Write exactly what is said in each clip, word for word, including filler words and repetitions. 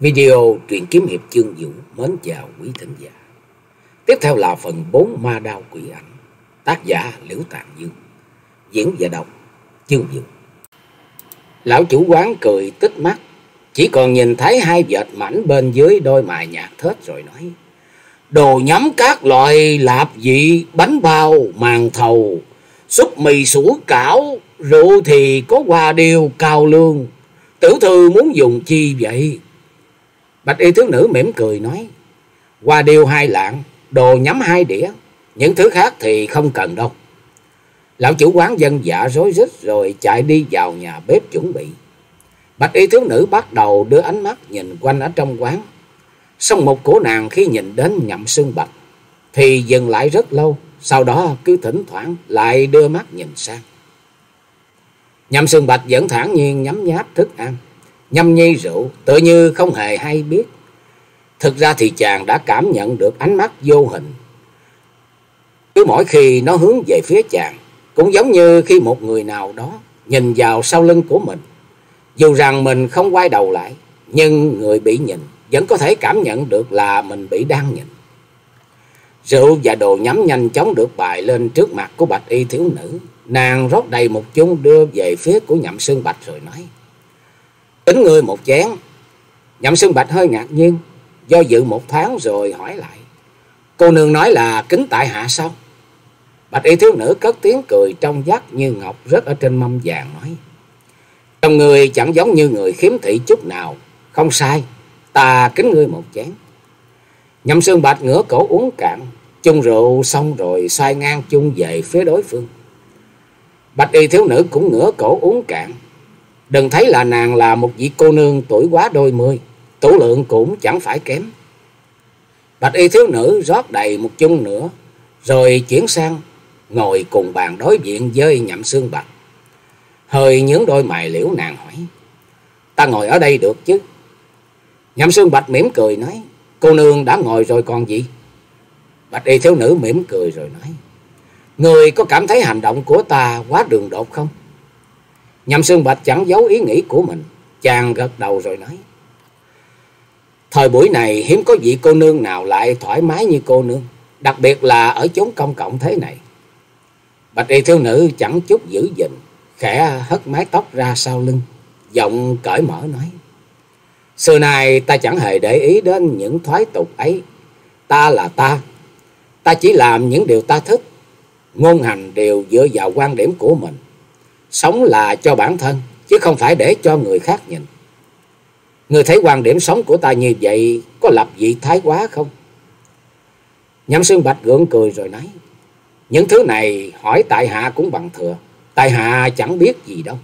Video truyện kiếm hiệp chương Vũ mến chào quý thính giả. Tiếp theo là phần bốn Ma Đao Quỷ Ảnh, tác giả Liễu Tàn Dương, diễn và đọc chương Vũ. Lão chủ quán cười tích mắt, chỉ còn nhìn thấy hai vệt mảnh bên dưới đôi mày nhạt thết rồi nói: đồ nhắm các loại lạp vị, bánh bao, màn thầu, súp mì sủi cảo, rượu thì có hoa điều, cao lương. Tiểu thư muốn dùng chi vậy? Bạch y thiếu nữ mỉm cười nói: hoa điêu hai lạng, đồ nhắm hai đĩa, những thứ khác thì không cần đâu. Lão chủ quán dân dạ rối rít rồi chạy đi vào nhà bếp chuẩn bị. Bạch y thiếu nữ bắt đầu đưa ánh mắt nhìn quanh ở trong quán. Song mục của nàng khi nhìn đến Nhậm Xương Bạch thì dừng lại rất lâu, sau đó cứ thỉnh thoảng lại đưa mắt nhìn sang. Nhậm Xương Bạch vẫn thản nhiên nhấm nháp thức ăn, nhâm nhi rượu, tựa như không hề hay biết. Thực ra thì chàng đã cảm nhận được ánh mắt vô hình cứ mỗi khi nó hướng về phía chàng, cũng giống như khi một người nào đó nhìn vào sau lưng của mình. Dù rằng mình không quay đầu lại, nhưng người bị nhìn vẫn có thể cảm nhận được là mình bị đang nhìn. Rượu và đồ nhắm nhanh chóng được bày lên trước mặt của bạch y thiếu nữ. Nàng rót đầy một chung đưa về phía của Nhậm Xương Bạch rồi nói: tính ngươi một chén. Nhậm Xương Bạch hơi ngạc nhiên, do dự một thoáng rồi hỏi lại: cô nương nói là kính tại hạ sao? Bạch y thiếu nữ cất tiếng cười trong vắt như ngọc rớt ở trên mâm vàng nói: trong người chẳng giống như người khiếm thị chút nào. Không sai, ta kính ngươi một chén. Nhậm Xương Bạch ngửa cổ uống cạn chung rượu xong rồi xoay ngang chung về phía đối phương. Bạch y thiếu nữ cũng ngửa cổ uống cạn. Đừng thấy là nàng là một vị cô nương tuổi quá đôi mươi, tủ lượng cũng chẳng phải kém. Bạch y thiếu nữ rót đầy một chung nữa rồi chuyển sang ngồi cùng bàn đối diện với Nhậm Xương Bạch. Hơi nhướng đôi mày liễu, nàng hỏi: ta ngồi ở đây được chứ? Nhậm Xương Bạch mỉm cười nói: cô nương đã ngồi rồi còn gì? Bạch y thiếu nữ mỉm cười rồi nói: người có cảm thấy hành động của ta quá đường đột không? Nhậm Xương Bạch chẳng giấu ý nghĩ của mình, chàng gật đầu rồi nói: thời buổi này hiếm có vị cô nương nào lại thoải mái như cô nương, đặc biệt là ở chốn công cộng thế này. Bạch y thiếu nữ chẳng chút giữ gìn, khẽ hất mái tóc ra sau lưng, giọng cởi mở nói: xưa nay ta chẳng hề để ý đến những thoái tục ấy. Ta là ta, ta chỉ làm những điều ta thích, ngôn hành đều dựa vào quan điểm của mình. Sống là cho bản thân, chứ không phải để cho người khác nhìn. Người thấy quan điểm sống của ta như vậy có lập vị thái quá không? Nhậm Xương Bạch gượng cười rồi nói: những thứ này hỏi tại hạ cũng bằng thừa, tại hạ chẳng biết gì đâu.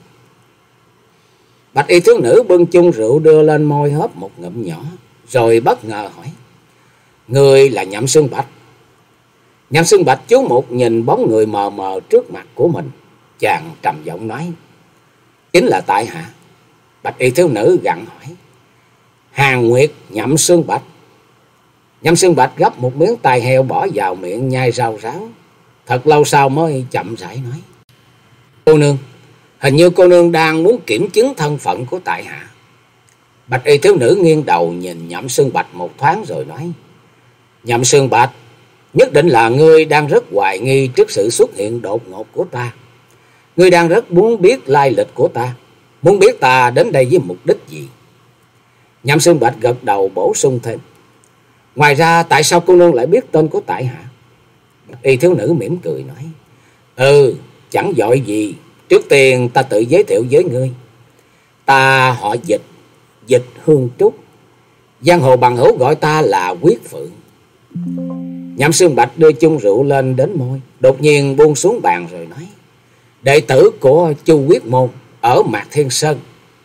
Bạch y thiếu nữ bưng chung rượu đưa lên môi hớp một ngụm nhỏ, rồi bất ngờ hỏi: người là Nhậm Xương Bạch? Nhậm Xương Bạch chú một nhìn bóng người mờ mờ trước mặt của mình, chàng trầm giọng nói: chính là tại hạ. Bạch y thiếu nữ gặng hỏi: Hàn Nguyệt Nhậm Xương Bạch? Nhậm Xương Bạch gấp một miếng tai heo bỏ vào miệng nhai rau ráo, thật lâu sau mới chậm rãi nói: cô nương, hình như cô nương đang muốn kiểm chứng thân phận của tại hạ. Bạch y thiếu nữ nghiêng đầu nhìn Nhậm Xương Bạch một thoáng rồi nói: Nhậm Xương Bạch, nhất định là ngươi đang rất hoài nghi trước sự xuất hiện đột ngột của ta. Ngươi đang rất muốn biết lai lịch của ta, muốn biết ta đến đây với mục đích gì. Nhậm Xương Bạch gật đầu bổ sung thêm: ngoài ra tại sao cô nương lại biết tên của tại hạ? Bạch y thiếu nữ mỉm cười nói: ừ, chẳng vội gì. Trước tiên ta tự giới thiệu với ngươi. Ta họ Dịch, Dịch Hương Trúc, giang hồ bằng hữu gọi ta là Quyết Phượng. Nhậm Xương Bạch đưa chung rượu lên đến môi, đột nhiên buông xuống bàn rồi nói: đệ tử của Chu Quyết Môn ở Mạc Thiên Sơn.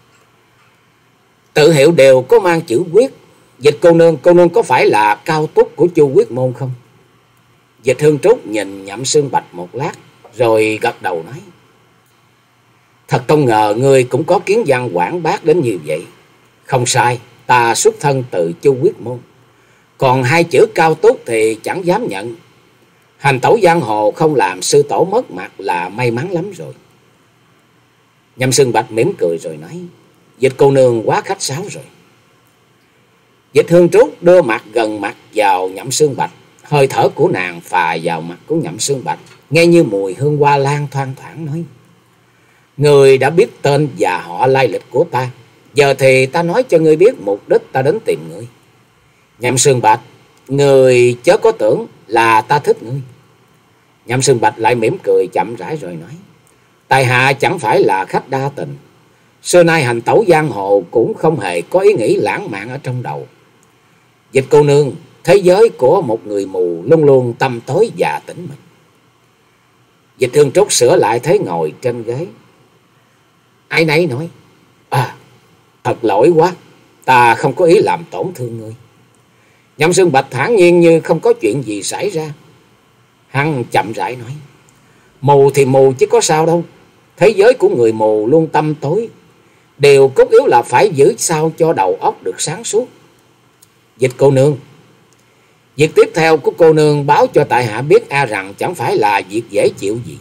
Tự hiệu đều có mang chữ Quyết. Dịch cô nương, cô nương có phải là cao túc của Chu Quyết Môn không? Dịch Hương Trúc nhìn Nhậm Xương Bạch một lát rồi gật đầu nói: thật không ngờ ngươi cũng có kiến văn quảng bác đến như vậy. Không sai, ta xuất thân từ Chu Quyết Môn. Còn hai chữ cao túc thì chẳng dám nhận. Hành tẩu giang hồ không làm sư tổ mất mặt là may mắn lắm rồi. Nhậm Xương Bạch mỉm cười rồi nói: Dịch cô nương quá khách sáo rồi. Dịch Hương Trúc đưa mặt gần mặt vào Nhậm Sương Bạch, hơi thở của nàng phà vào mặt của Nhậm Sương Bạch, nghe như mùi hương hoa lan thoang thoảng nói: Người đã biết tên và họ lai lịch của ta, giờ thì ta nói cho ngươi biết mục đích ta đến tìm ngươi. Nhậm Sương Bạch, người chớ có tưởng là ta thích ngươi. Nhậm Sương Bạch lại mỉm cười chậm rãi rồi nói: Tại hạ chẳng phải là khách đa tình, xưa nay hành tẩu giang hồ cũng không hề có ý nghĩ lãng mạn ở trong đầu. Dịch cô nương, thế giới của một người mù luôn luôn tăm tối và tĩnh mịch. Dịch Hương Trúc sửa lại thế ngồi trên ghế, ai nấy nói: À, thật lỗi quá, ta không có ý làm tổn thương ngươi. Nhậm Sương Bạch thản nhiên như không có chuyện gì xảy ra. Hắn chậm rãi nói: Mù thì mù chứ có sao đâu. Thế giới của người mù luôn tăm tối. Điều cốt yếu là phải giữ sao cho đầu óc được sáng suốt. Dịch cô nương, việc tiếp theo của cô nương báo cho tại hạ biết e rằng chẳng phải là việc dễ chịu gì.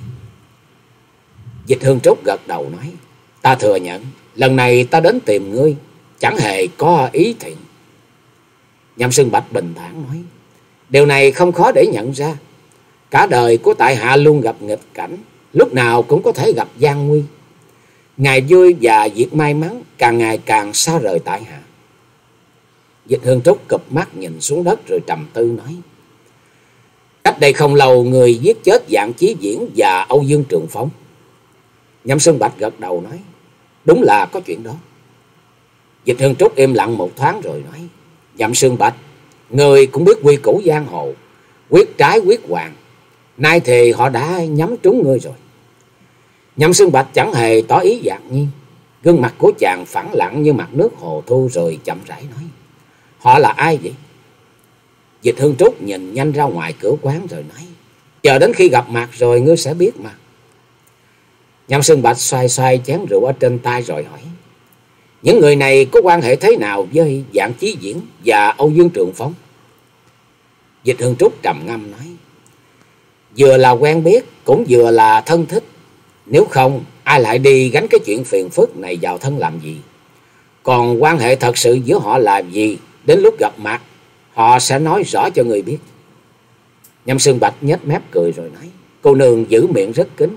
Dịch Hương Trúc gật đầu nói: Ta thừa nhận, lần này ta đến tìm ngươi chẳng hề có ý thiện. Nhậm Sương Bạch bình thản nói: Điều này không khó để nhận ra. Cả đời của tại hạ luôn gặp nghịch cảnh, lúc nào cũng có thể gặp gian nguy. Ngày vui và việc may mắn càng ngày càng xa rời tại hạ. Dịch Hương Trúc cụp mắt nhìn xuống đất rồi trầm tư nói: Cách đây không lâu người giết chết Dạng Chí Diễn và Âu Dương Trường Phong. Nhậm Sương Bạch gật đầu nói: Đúng là có chuyện đó. Dịch Hương Trúc im lặng một thoáng rồi nói: Nhậm Sương Bạch, người cũng biết quy củ giang hồ, quyết trái quyết hoàng. Nay thì họ đã nhắm trúng ngươi rồi. Nhậm Sương Bạch chẳng hề tỏ ý ngạc nhiên. Gương mặt của chàng phẳng lặng như mặt nước hồ thu rồi chậm rãi nói: Họ là ai vậy? Dịch Hương Trúc nhìn nhanh ra ngoài cửa quán rồi nói: Chờ đến khi gặp mặt rồi ngươi sẽ biết mà. Nhậm Sương Bạch xoay xoay chén rượu ở trên tay rồi hỏi: Những người này có quan hệ thế nào với Dạng Chí Diễn và Âu Dương Trường Phong? Dịch Hương Trúc trầm ngâm nói: Vừa là quen biết cũng vừa là thân thích. Nếu không ai lại đi gánh cái chuyện phiền phức này vào thân làm gì. Còn quan hệ thật sự giữa họ là gì, đến lúc gặp mặt họ sẽ nói rõ cho người biết. Nhậm Sương Bạch nhếch mép cười rồi nói: Cô nương giữ miệng rất kín.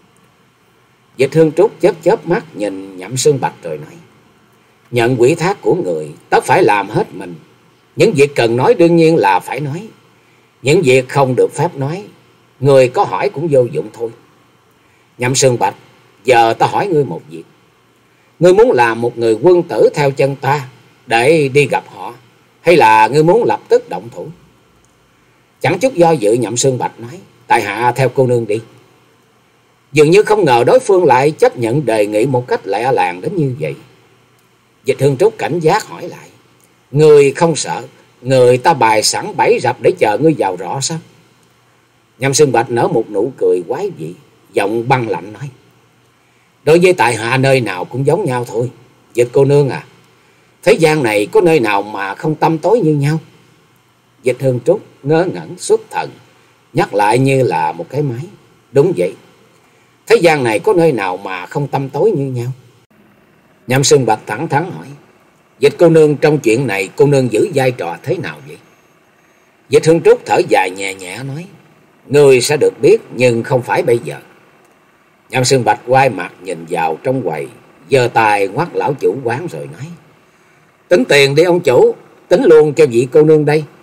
Dịch Hương Trúc chớp chớp mắt nhìn Nhậm Sương Bạch rồi nói: Nhận quỹ thác của người tất phải làm hết mình. Những việc cần nói đương nhiên là phải nói. Những việc không được phép nói, người có hỏi cũng vô dụng thôi. Nhậm Sương Bạch, giờ ta hỏi ngươi một việc. Ngươi muốn làm một người quân tử theo chân ta để đi gặp họ, hay là ngươi muốn lập tức động thủ? Chẳng chút do dự, Nhậm Sương Bạch nói: Tại hạ theo cô nương đi. Dường như không ngờ đối phương lại chấp nhận đề nghị một cách lẹ làng đến như vậy. Dịch Hương Trúc cảnh giác hỏi lại: Ngươi không sợ người ta bài sẵn bẫy rập để chờ ngươi vào rõ sao? Nhậm Sương Bạch nở một nụ cười quái dị, giọng băng lạnh nói: Đối với tại hạ nơi nào cũng giống nhau thôi. Dịch cô nương à, thế gian này có nơi nào mà không tăm tối như nhau? Dịch Hương Trúc ngớ ngẩn xuất thần, nhắc lại như là một cái máy: Đúng vậy, thế gian này có nơi nào mà không tăm tối như nhau? Nhậm Sương Bạch thẳng thắn hỏi: Dịch cô nương, trong chuyện này cô nương giữ vai trò thế nào vậy? Dịch Hương Trúc thở dài nhẹ nhẹ nói: Ngươi sẽ được biết, nhưng không phải bây giờ. Nhậm Sương Bạch quay mặt nhìn vào trong quầy, giơ tay ngoắt lão chủ quán rồi nói: Tính tiền đi ông chủ, tính luôn cho vị cô nương đây.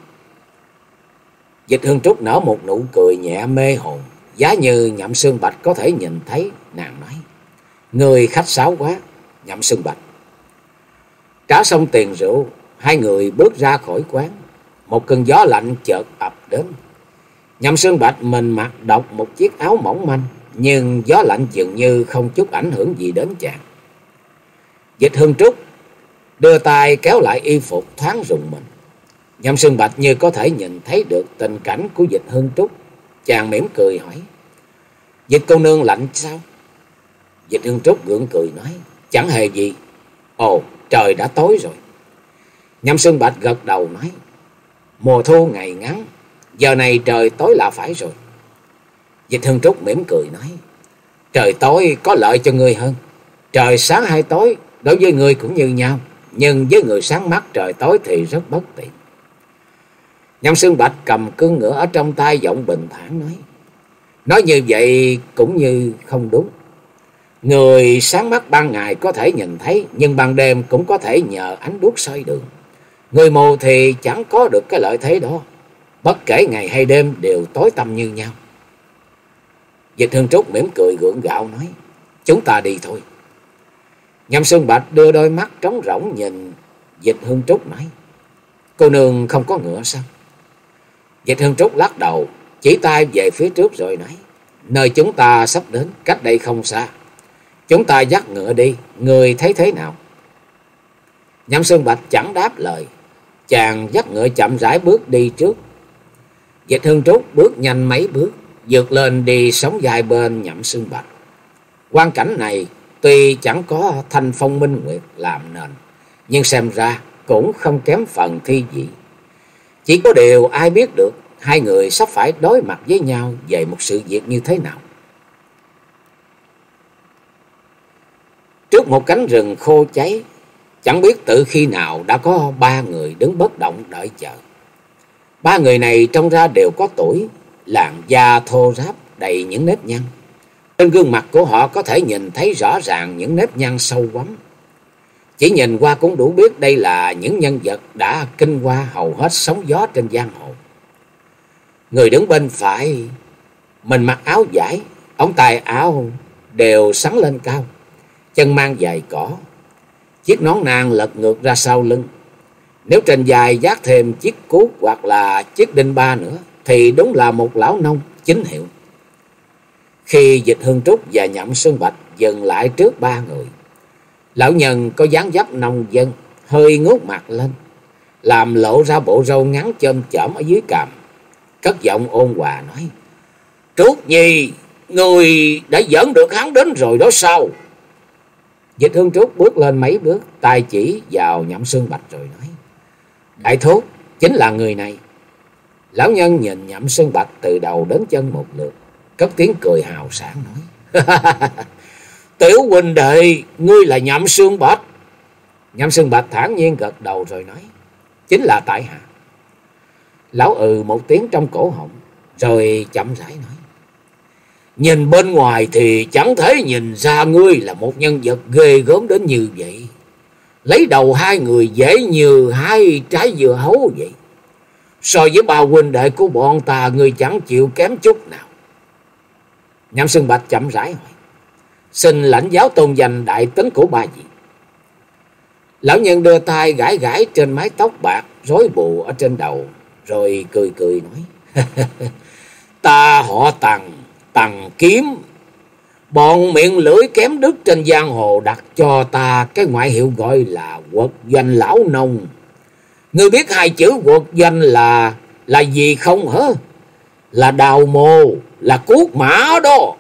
Dịch Hương Trúc nở một nụ cười nhẹ mê hồn, giá như Nhậm Sương Bạch có thể nhìn thấy. Nàng nói: Người khách sáo quá. Nhậm Sương Bạch trả xong tiền rượu, hai người bước ra khỏi quán. Một cơn gió lạnh chợt ập đến. Nhậm Sương Bạch mình mặc độc một chiếc áo mỏng manh, nhưng gió lạnh dường như không chút ảnh hưởng gì đến chàng. Dịch Hương Trúc đưa tay kéo lại y phục, thoáng rùng mình. Nhậm Sương Bạch như có thể nhìn thấy được tình cảnh của Dịch Hương Trúc, chàng mỉm cười hỏi: Dịch cô nương lạnh sao? Dịch Hương Trúc gượng cười nói: Chẳng hề gì. Ồ, trời đã tối rồi. Nhậm Sương Bạch gật đầu nói: Mùa thu ngày ngắn, giờ này trời tối là phải rồi. Dịch Hương Trúc mỉm cười nói: Trời tối có lợi cho ngươi hơn. Trời sáng hay tối đối với ngươi cũng như nhau, nhưng với người sáng mắt trời tối thì rất bất tiện. Nhậm Xương Bạch cầm cương ngựa ở trong tay, giọng bình thản nói: Nói như vậy cũng như không đúng. Người sáng mắt ban ngày có thể nhìn thấy, nhưng ban đêm cũng có thể nhờ ánh đuốc soi đường. Người mù thì chẳng có được cái lợi thế đó. Bất kể ngày hay đêm đều tối tăm như nhau. Dịch Hương Trúc mỉm cười gượng gạo nói: Chúng ta đi thôi. Nhậm Xương Bạch đưa đôi mắt trống rỗng nhìn Dịch Hương Trúc nói: Cô nương không có ngựa sao? Dịch Hương Trúc lắc đầu, chỉ tay về phía trước rồi nói: Nơi chúng ta sắp đến cách đây không xa. Chúng ta dắt ngựa đi, người thấy thế nào? Nhậm Xương Bạch chẳng đáp lời. Chàng dắt ngựa chậm rãi bước đi trước. Dịch Hương Trúc bước nhanh mấy bước, vượt lên đi sống dài bên Nhậm Xương Bạch. Quan cảnh này tuy chẳng có thanh phong minh nguyệt làm nền, nhưng xem ra cũng không kém phần thi vị. Chỉ có điều ai biết được hai người sắp phải đối mặt với nhau về một sự việc như thế nào. Trước một cánh rừng khô cháy, chẳng biết từ khi nào đã có ba người đứng bất động đợi chờ. Ba người này trông ra đều có tuổi, làn da thô ráp đầy những nếp nhăn. Trên gương mặt của họ có thể nhìn thấy rõ ràng những nếp nhăn sâu quắm. Chỉ nhìn qua cũng đủ biết đây là những nhân vật đã kinh qua hầu hết sóng gió trên giang hồ. Người đứng bên phải, mình mặc áo vải, ống tay áo đều xắn lên cao, chân mang giày cỏ, chiếc nón nang lật ngược ra sau lưng. Nếu trên vai vác thêm chiếc cuốc hoặc là chiếc đinh ba nữa thì đúng là một lão nông chính hiệu. Khi Dịch Hương Trúc và Nhậm Xương Bạch dừng lại trước ba người, lão nhân có dáng dấp nông dân, hơi ngước mặt lên, làm lộ ra bộ râu ngắn chôm chởm ở dưới cằm, cất giọng ôn hòa nói: Trúc Nhi, người đã dẫn được hắn đến rồi đó sao? Dịch Hương Trúc bước lên mấy bước, tay chỉ vào Nhậm Xương Bạch rồi nói: Đại thúc, chính là người này. Lão nhân nhìn Nhậm Xương Bạch từ đầu đến chân một lượt, cất tiếng cười hào sảng nói: Tiểu huynh đệ, ngươi là Nhậm Xương Bạch. Nhậm Xương Bạch thản nhiên gật đầu rồi nói: Chính là tại hạ. Lão ừ một tiếng trong cổ họng, rồi chậm rãi nói: Nhìn bên ngoài thì chẳng thể nhìn ra ngươi là một nhân vật ghê gớm đến như vậy. Lấy đầu hai người dễ như hai trái dưa hấu vậy. So với ba huynh đệ của bọn ta, ngươi chẳng chịu kém chút nào. Nhậm Xương Bạch chậm rãi hỏi: Xin lãnh giáo tôn danh đại tính của ba vị. Lão nhân đưa tay gãi gãi trên mái tóc bạc rối bù ở trên đầu, rồi cười cười nói: Ta họ Tằng, Tằng Kiếm. Bọn miệng lưỡi kém đức trên giang hồ đặt cho ta cái ngoại hiệu gọi là Quật Doanh Lão Nông. Ngươi biết hai chữ quật doanh là là gì không hả? Là đào mồ, là cuốc mã đó.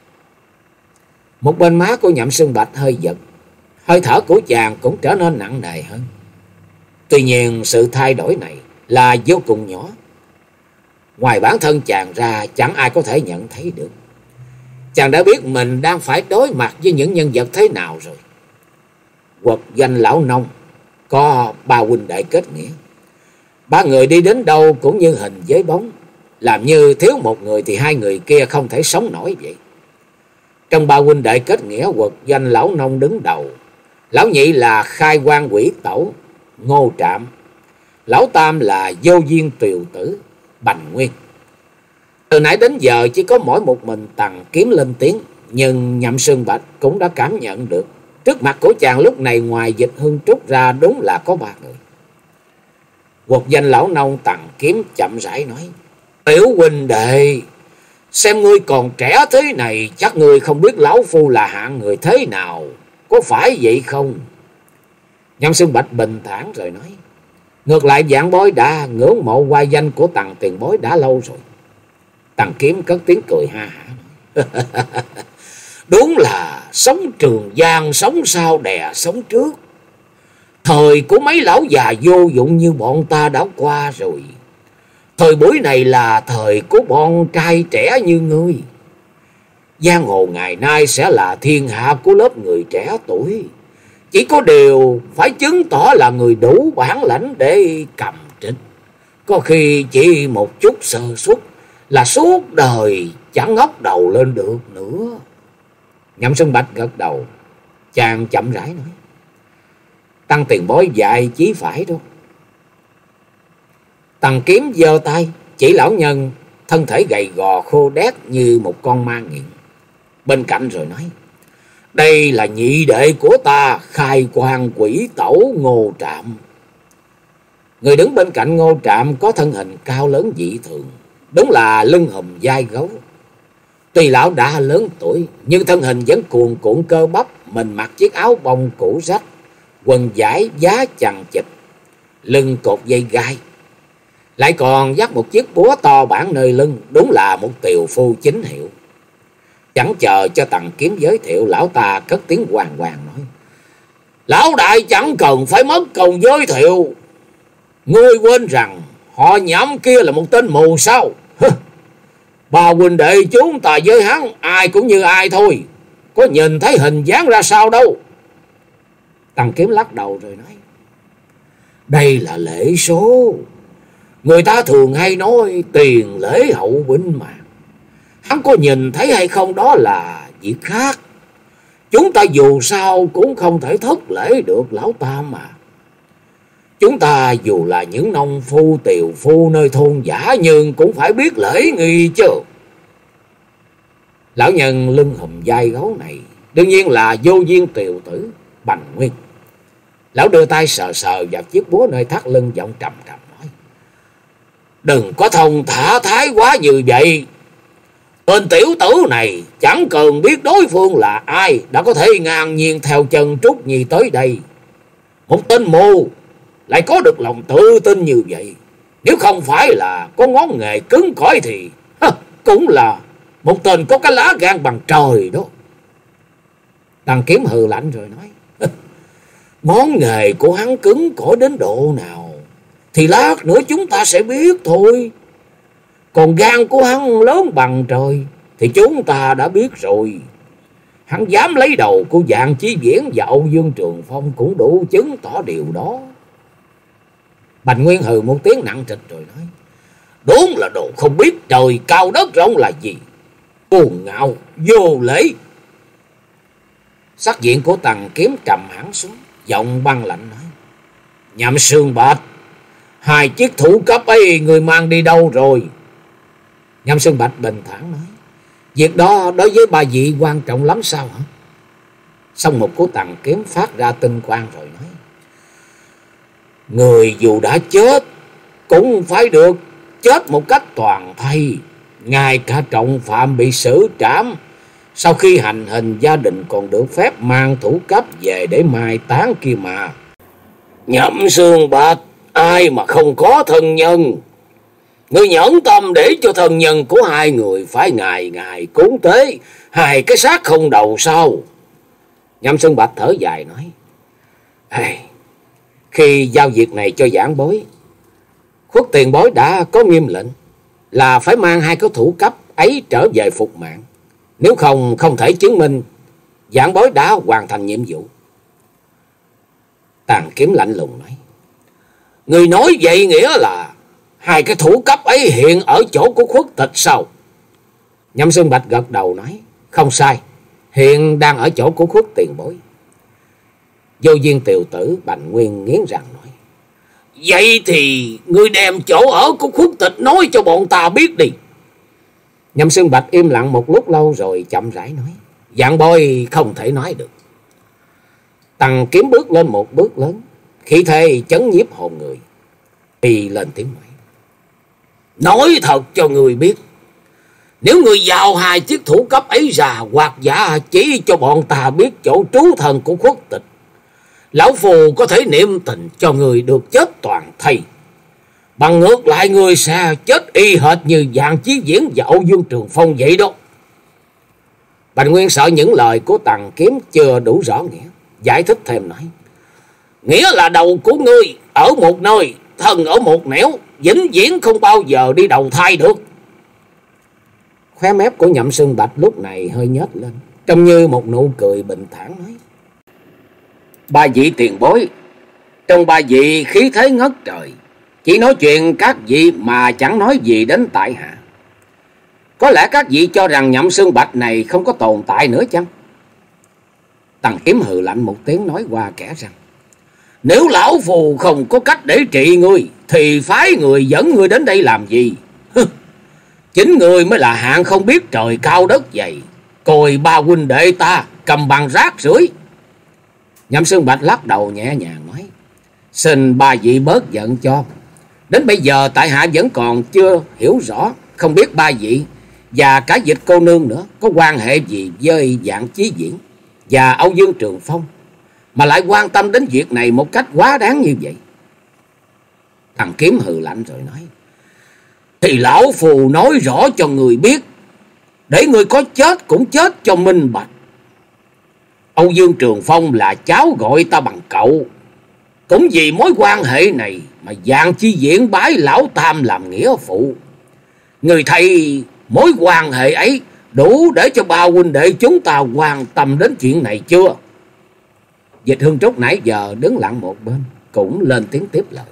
Một bên má của Nhậm Xương Bạch hơi giật, hơi thở của chàng cũng trở nên nặng nề hơn. Tuy nhiên sự thay đổi này là vô cùng nhỏ. Ngoài bản thân chàng ra chẳng ai có thể nhận thấy được. Chàng đã biết mình đang phải đối mặt với những nhân vật thế nào rồi. Quật Doanh Lão Nông có ba huynh đệ kết nghĩa. Ba người đi đến đâu cũng như hình với bóng, làm như thiếu một người thì hai người kia không thể sống nổi vậy. Trong ba huynh đệ kết nghĩa, Quật Doanh Lão Nông đứng đầu. Lão nhị là Khai Quang Quỷ Tẩu Ngô Trạm. Lão tam là Vô Duyên Tiều Tử Bành Nguyên. Từ nãy đến giờ chỉ có mỗi một mình Tằng Kiếm lên tiếng, nhưng Nhậm Xương Bạch cũng đã cảm nhận được trước mặt của chàng lúc này ngoài Dịch Hương Trúc ra đúng là có ba người. Quật Doanh Lão Nông Tằng Kiếm chậm rãi nói: Tiểu huynh đệ, xem ngươi còn trẻ thế này, chắc ngươi không biết lão phu là hạng người thế nào, có phải vậy không? Nhậm Xương Bạch bình thản rồi nói: Ngược lại vạn bối đã ngưỡng mộ oai danh của Tằng tiền bối đã lâu rồi. Tằng Kiếm cất tiếng cười ha hả: Đúng là sống trường giang sống sau đè sống trước. Thời của mấy lão già vô dụng như bọn ta đã qua rồi. Thời buổi này là thời của bọn trai trẻ như ngươi. Giang hồ ngày nay sẽ là thiên hạ của lớp người trẻ tuổi. Chỉ có điều phải chứng tỏ là người đủ bản lãnh để cầm trịch. Có khi chỉ một chút sơ suất là suốt đời chẳng ngóc đầu lên được nữa. Nhậm Xuân Bạch gật đầu, chàng chậm rãi nói: Tăng tiền bối dạy chí phải đó. Tằng Kiếm giơ tay chỉ lão nhân thân thể gầy gò khô đét như một con ma nghiện bên cạnh rồi nói: Đây là nhị đệ của ta, Khai Quang Quỷ Tẩu Ngô Trạm. Người đứng bên cạnh Ngô Trạm có thân hình cao lớn dị thường, đúng là lưng hùm vai gấu. Tuy lão đã lớn tuổi nhưng thân hình vẫn cuồn cuộn cơ bắp. Mình mặc chiếc áo bông cũ rách, quần vải giá chằng chịt, lưng cột dây gai, lại còn dắt một chiếc búa to bản nơi lưng, đúng là một tiều phu chính hiệu. Chẳng chờ cho Tằng Kiếm giới thiệu, lão ta cất tiếng hoàng hoàng nói: Lão đại chẳng cần phải mất công giới thiệu. Ngươi quên rằng họ Nhậm kia là một tên mù sao? Bà huynh đệ chúng ta với hắn ai cũng như ai thôi, có nhìn thấy hình dáng ra sao đâu. Tằng Kiếm lắc đầu rồi nói: Đây là lễ số. Người ta thường hay nói tiền lễ hậu binh mà. Hắn có nhìn thấy hay không đó là việc khác. Chúng ta dù sao cũng không thể thất lễ được lão tam mà. Chúng ta dù là những nông phu tiều phu nơi thôn giả nhưng cũng phải biết lễ nghi chứ. Lão nhân lưng hùm vai gấu này đương nhiên là Vô Duyên Tiều Tử Bành Nguyên. Lão đưa tay sờ sờ vào chiếc búa nơi thắt lưng, giọng trầm trầm nói: Đừng có thông thả thái quá như vậy. Tên tiểu tử này chẳng cần biết đối phương là ai đã có thể ngang nhiên theo chân Trúc Nhi tới đây. Một tên mù lại có được lòng tự tin như vậy, nếu không phải là có ngón nghề cứng cỏi thì ha, cũng là một tên có cái lá gan bằng trời đó. Tằng Kiếm hừ lạnh rồi nói: Ngón nghề của hắn cứng cỏi đến độ nào thì lát nữa chúng ta sẽ biết thôi. Còn gan của hắn lớn bằng trời thì chúng ta đã biết rồi. Hắn dám lấy đầu của Dạng Chí Viễn và Âu Dương Trường Phong cũng đủ chứng tỏ điều đó. Bành Nguyên hừ một tiếng nặng trịch rồi nói: Đúng là đồ không biết trời cao đất rộng là gì, cuồng ngạo vô lễ. Sắc diện của Tằng Kiếm trầm hẳn xuống, giọng băng lạnh nói: Nhậm Sương Bạch, hai chiếc thủ cấp ấy người mang đi đâu rồi? Nhậm Sương Bạch bình thản nói: Việc đó đối với ba vị quan trọng lắm sao hả? Xong một của Tằng Kiếm phát ra tinh quang rồi nói: Người dù đã chết cũng phải được chết một cách toàn thây. Ngay cả trọng phạm bị xử trảm, sau khi hành hình gia đình còn được phép mang thủ cấp về để mai táng kia mà. Nhậm Sương Bạch, ai mà không có thân nhân? Người nhẫn tâm để cho thân nhân của hai người phải ngày ngày cúng tế hai cái xác không đầu sao? Nhậm Sương Bạch thở dài nói: Ê, khi giao việc này cho giảng bối, Khuất tiền bối đã có nghiêm lệnh là phải mang hai cái thủ cấp ấy trở về phục mạng. Nếu không không thể chứng minh giảng bối đã hoàn thành nhiệm vụ. Tằng Kiếm lạnh lùng nói: Người nói vậy nghĩa là hai cái thủ cấp ấy hiện ở chỗ của Khuất Tịch sao? Nhậm Sương Bạch gật đầu nói: Không sai, hiện đang ở chỗ của Khuất tiền bối. Vô Duyên Tiều Tử Bành Nguyên nghiến răng nói: Vậy thì ngươi đem chỗ ở của Khuất Tịch nói cho bọn ta biết đi. Nhậm Sương Bạch im lặng một lúc lâu rồi chậm rãi nói: Dạng bối không thể nói được. Tằng Kiếm bước lên một bước lớn, khí thế chấn nhiếp hồn người, y lên tiếng nói: Nói thật cho người biết, nếu người giao hai chiếc thủ cấp ấy ra hoặc giả chỉ cho bọn ta biết chỗ trú thần của Khuất Tịch, lão phù có thể niệm tình cho người được chết toàn thây. Bằng ngược lại người sẽ chết y hệt như Dạng Chí Viễn và Âu Dương Trường Phong vậy đó. Bành Nguyên sợ những lời của Tằng Kiếm chưa đủ rõ nghĩa, giải thích thêm nói: Nghĩa là đầu của ngươi ở một nơi, thân ở một nẻo, vĩnh viễn không bao giờ đi đầu thai được. Khóe mép của Nhậm Sương Bạch lúc này hơi nhếch lên, trông như một nụ cười bình thản nói: Ba vị tiền bối, trong ba vị khí thế ngất trời, chỉ nói chuyện các vị mà chẳng nói gì đến tại hạ. Có lẽ các vị cho rằng Nhậm Xương Bạch này không có tồn tại nữa chăng? Tằng Kiếm hừ lạnh một tiếng nói qua kẻ rằng: Nếu lão phù không có cách để trị ngươi thì phái người dẫn ngươi đến đây làm gì? Chính ngươi mới là hạng không biết trời cao đất dày, coi ba huynh đệ ta cầm bằng rác rưởi. Nhậm Xương Bạch lắc đầu nhẹ nhàng nói: Xin ba vị bớt giận cho. Đến bây giờ tại hạ vẫn còn chưa hiểu rõ, không biết ba vị và cả Dịch cô nương nữa có quan hệ gì với Vạn Chí Viễn và Âu Dương Trường Phong mà lại quan tâm đến việc này một cách quá đáng như vậy. Thằng Kiếm hừ lạnh rồi nói: Thì lão phù nói rõ cho người biết, để người có chết cũng chết cho minh bạch. Âu Dương Trường Phong là cháu gọi ta bằng cậu, cũng vì mối quan hệ này mà Vạn Chí Viễn bái lão tam làm nghĩa phụ. Người thấy mối quan hệ ấy đủ để cho ba huynh đệ chúng ta quan tâm đến chuyện này chưa? Dịch Hương Trúc nãy giờ đứng lặng một bên cũng lên tiếng tiếp lời: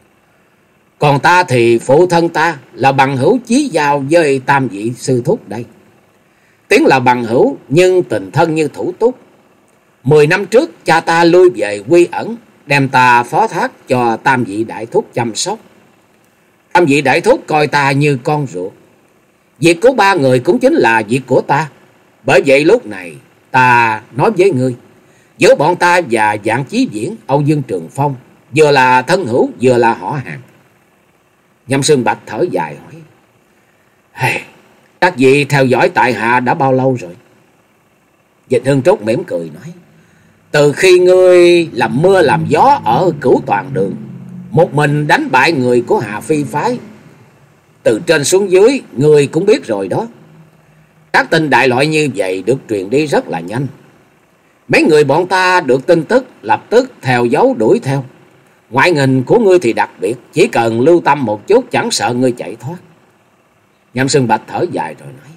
Còn ta thì phụ thân ta là bằng hữu chí giao với tam vị sư thúc đây. Tiếng là bằng hữu nhưng tình thân như thủ túc. Mười năm trước cha ta lui về quy ẩn, đem ta phó thác cho tam vị đại thúc chăm sóc. Tam vị đại thúc coi ta như con ruột. Việc của ba người cũng chính là việc của ta. Bởi vậy lúc này ta nói với ngươi, giữa bọn ta và Vạn Chí Viễn, Âu Dương Trường Phong vừa là thân hữu vừa là họ hàng. Nhậm Xương Bạch thở dài hỏi: Hey, các vị theo dõi tại hạ đã bao lâu rồi? Dịch Hương Trúc mỉm cười nói: Từ khi ngươi làm mưa làm gió ở Cửu Toàn Đường, một mình đánh bại người của Hà Phi phái, từ trên xuống dưới ngươi cũng biết rồi đó. Các tin đại loại như vậy được truyền đi rất là nhanh. Mấy người bọn ta được tin tức lập tức theo dấu đuổi theo. Ngoại hình của ngươi thì đặc biệt, chỉ cần lưu tâm một chút chẳng sợ ngươi chạy thoát. Nhậm Xương Bạch thở dài rồi nói: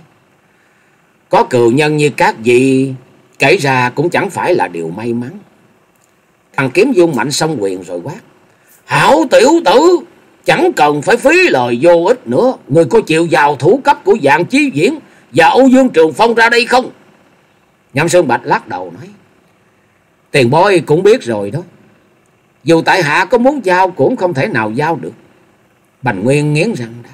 Có cừu nhân như các vị kể ra cũng chẳng phải là điều may mắn. Thằng Kiếm dung mạnh song quyền rồi quát: Hảo tiểu tử, chẳng cần phải phí lời vô ích nữa. Người có chịu vào thủ cấp của Vạn Chí Viễn và Âu Dương Trường Phong ra đây không? Nhậm Xương Bạch lắc đầu nói: Tiền bối cũng biết rồi đó. Dù tại hạ có muốn giao cũng không thể nào giao được. Bành Nguyên nghiến răng đáp: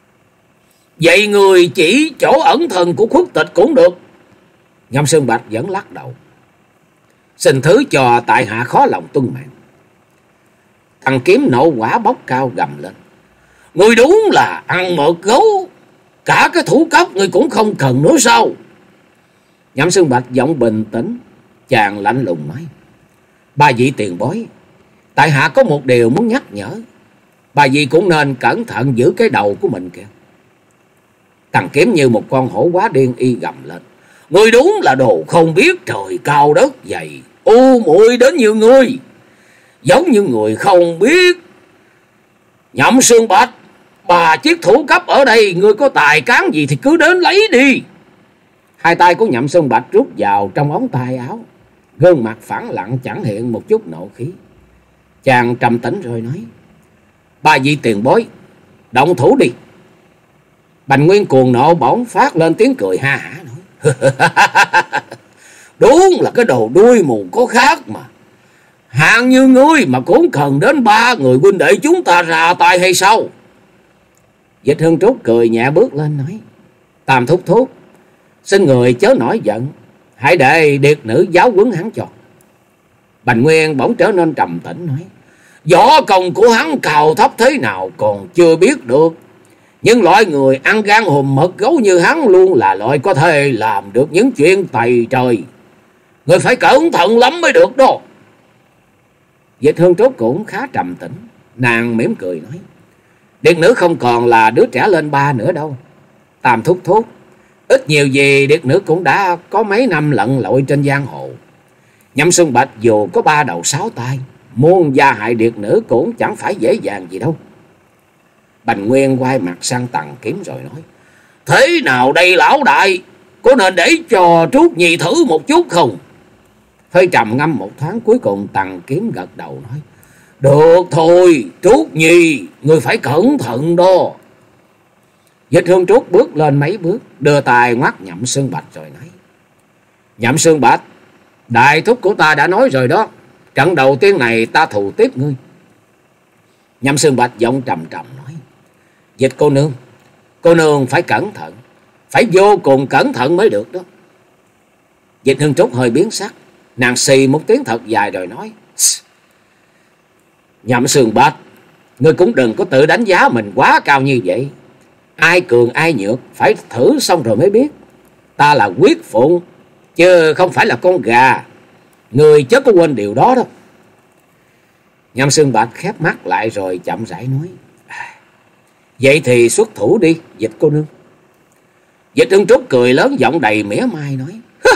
Vậy người chỉ chỗ ẩn thần của Khuất Tịch cũng được. Nhậm Xương Bạch vẫn lắc đầu: Xin thứ cho tại hạ khó lòng tuân mạng. Thằng Kiếm nộ quả bốc cao gầm lên: Người đúng là ăn mượt gấu, cả cái thủ cấp người cũng không cần nữa sao? Nhậm Xương Bạch giọng bình tĩnh, chàng lạnh lùng nói: Ba vị tiền bối, tại hạ có một điều muốn nhắc nhở. Ba vị cũng nên cẩn thận giữ cái đầu của mình kìa. Thằng Kiếm như một con hổ quá điên y gầm lên: Người đúng là đồ không biết trời cao đất dày, u muội đến như ngươi, giống như người không biết. Nhậm Xương Bạch, bà chiếc thủ cấp ở đây, ngươi có tài cán gì thì cứ đến lấy đi. Hai tay của Nhậm Xương Bạch rút vào trong ống tay áo, gương mặt phẳng lặng chẳng hiện một chút nộ khí. Chàng trầm tĩnh rồi nói: Ba vị tiền bối, động thủ đi. Bành Nguyên cuồng nộ bỗng phát lên tiếng cười ha hả nói: Đúng là cái đồ đuôi mù có khác mà. Hạng như ngươi mà cũng cần đến ba người huynh đệ chúng ta ra tay hay sao? Dịch Hương Trúc cười nhẹ bước lên nói: Tam thúc thúc, xin người chớ nổi giận, hãy để điệt nữ giáo huấn hắn cho. Bành Nguyên bỗng trở nên trầm tĩnh nói: Võ công của hắn cao thấp thế nào còn chưa biết được, nhưng loại người ăn gan hùm mật gấu như hắn luôn là loại có thể làm được những chuyện tày trời. Người phải cẩn thận lắm mới được đó. Dịch Hương Trúc cũng khá trầm tĩnh, nàng mỉm cười nói: Điệt nữ không còn là đứa trẻ lên ba nữa đâu. Tam thúc thúc, ít nhiều gì điệt nữ cũng đã có mấy năm lặn lội trên giang hồ. Nhậm Xuân Bạch dù có ba đầu sáu tay, muốn gia hại điệt nữ cũng chẳng phải dễ dàng gì đâu. Bành Nguyên quay mặt sang Tằng Kiếm rồi nói: Thế nào đây lão đại, có nên để cho Trúc Nhi thử một chút không? Hơi trầm ngâm một thoáng, cuối cùng Tằng Kiếm gật đầu nói: Được thôi, Trúc Nhi, ngươi phải cẩn thận đó. Dịch Hương Trúc bước lên mấy bước, đưa tay ngoắt Nhậm Xương Bạch rồi nói: Nhậm Xương Bạch, đại thúc của ta đã nói rồi đó, trận đầu tiên này ta thù tiếp ngươi. Nhậm Xương Bạch giọng trầm trầm nói: Dịch cô nương, cô nương phải cẩn thận, phải vô cùng cẩn thận mới được đó. Dịch Hương Trúc hơi biến sắc, nàng xì một tiếng thật dài rồi nói: Nhậm Xương Bạch, ngươi cũng đừng có tự đánh giá mình quá cao như vậy. Ai cường ai nhược phải thử xong rồi mới biết. Ta là quyết phụng, chứ không phải là con gà. Ngươi chớ có quên điều đó đâu. Nhậm Xương Bạch khép mắt lại rồi chậm rãi nói: Vậy thì xuất thủ đi, Dịch cô nương. Dịch Hương Trúc cười lớn, giọng đầy mỉa mai nói: